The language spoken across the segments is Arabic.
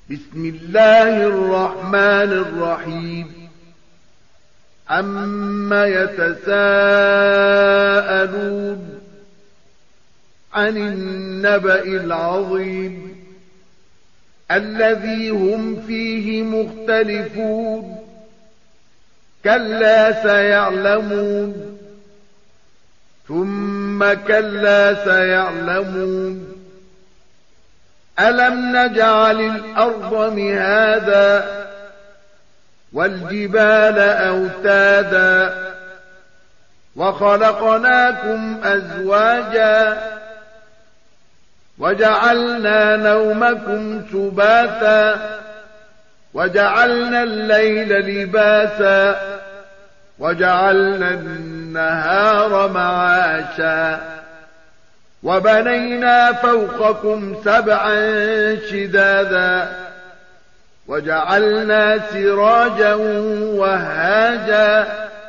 بسم الله الرحمن الرحيم عما يتساءلون عن النبأ العظيم الذي هم فيه مختلفون كلا سيعلمون ثم كلا سيعلمون ألم نجعل الأرض مهادا والجبال أوتادا وخلقناكم أزواجا وجعلنا نومكم سباتا وجعلنا الليل لباسا وجعلنا النهار معاشا وبنينا فوقكم سبعا شدادا وجعلنا سراجا وهاجا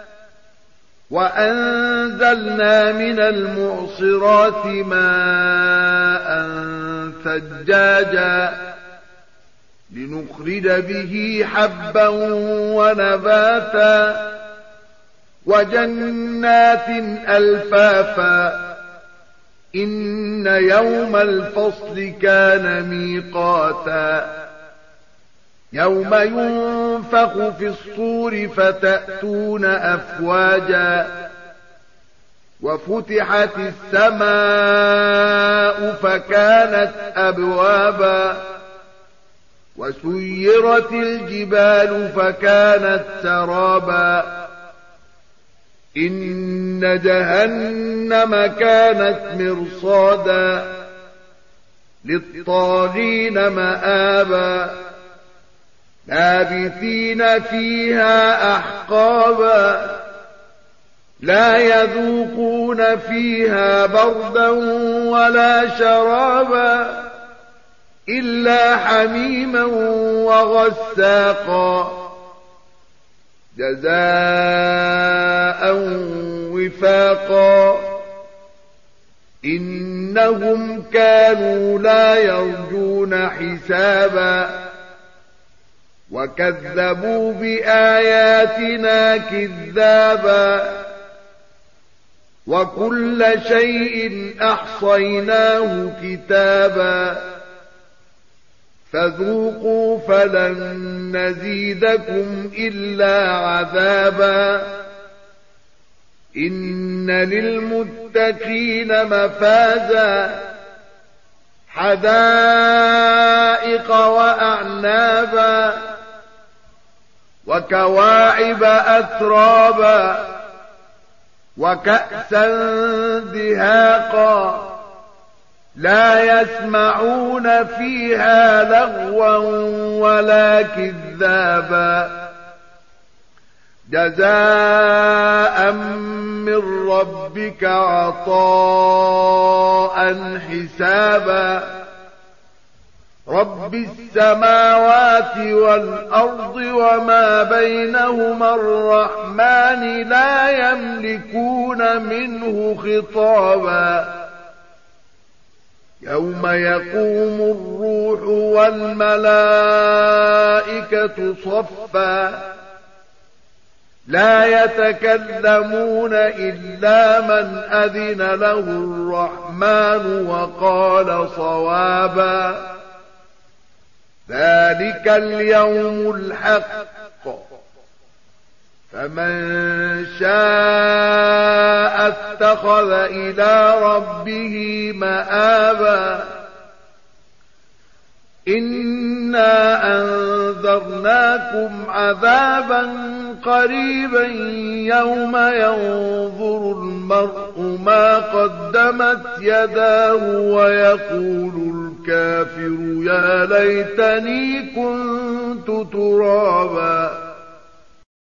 وأنزلنا من المعصرات ماء ثجاجا لنخرج به حبا ونباتا وجنات ألفافا إن يوم الفصل كان ميقاتا يوم ينفخ في الصور فتأتون أفواجا وفتحت السماء فكانت أبوابا وسيرت الجبال فكانت سرابا إن جهنم كانت مرصادا للطاغين مآبا لابثين فيها أحقابا لا يذوقون فيها بردا ولا شرابا إلا حميما وغساقا جزاء وفاقا إنهم كانوا لا يرجون حسابا وكذبوا بآياتنا كذابا وكل شيء أحصيناه كتابا فذوقوا فلن نزيدكم إلا عذابا إن للمتقين مفازا حدائق وأعنابا وكواعب أترابا وكأسا دهاقا لا يسمعون فيها لغوا ولا كذابا جزاء من ربك عطاء حسابا رب السماوات والأرض وما بينهما الرحمن لا يملكون منه خطابا يوم يقوم الروح والملائكة صفا لا يتكلمون إلا من أذن له الرحمن وقال صوابا ذلك اليوم الحق فمن شاء اتخذ إلى ربه مآبا إنا أنذرناكم عذابا قريبا يوم ينظر المرء ما قدمت يداه ويقول الكافر يا ليتني كنت ترابا